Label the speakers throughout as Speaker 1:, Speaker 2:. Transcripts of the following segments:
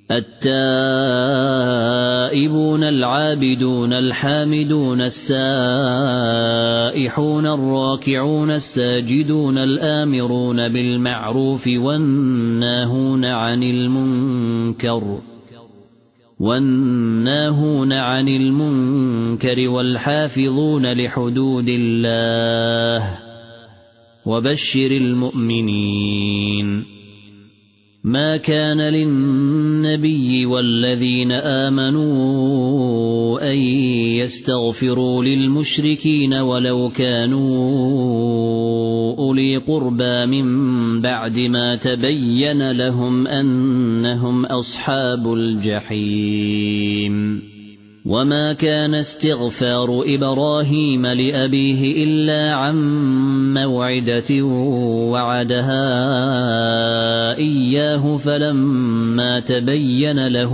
Speaker 1: التائبون العابدون الحامدون السائحون الراكعون الساجدون الآمرون بالمعروف والناهون عن المنكر والحافظون لحدود الله وبشر المؤمنين. ما كان للنبي والذين آمنوا أن يستغفروا للمشركين ولو كانوا أولي قربى من بعد ما تبين لهم أنهم أصحاب الجحيم. وما كان استغفار إبراهيم لأبيه إلا عن موعدة وعدها إياه فلما تبين له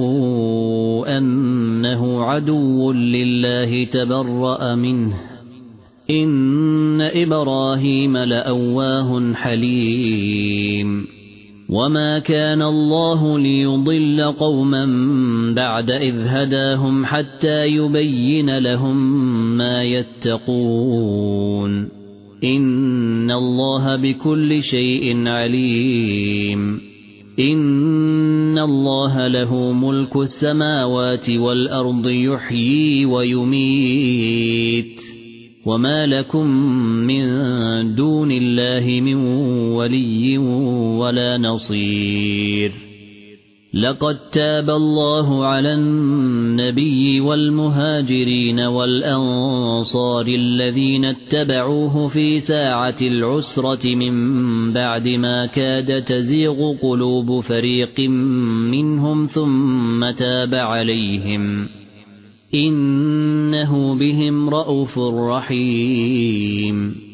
Speaker 1: أنه عدو لله تبرأ منه إن إبراهيم لأواه حليم. وما كان الله ليضل قوما بعد إذ هداهم حتى يبين لهم ما يتقون إن الله بكل شيء عليم. إن الله له ملك السماوات والأرض يحيي ويميت وما لكم من دون الله من ولي ولا نصير. لقد تاب الله على النبي والمهاجرين والأنصار الذين اتبعوه في ساعة العسرة من بعد ما كاد تزيغ قلوب فريق منهم ثم تاب عليهم إنه بهم رءوف رحيم.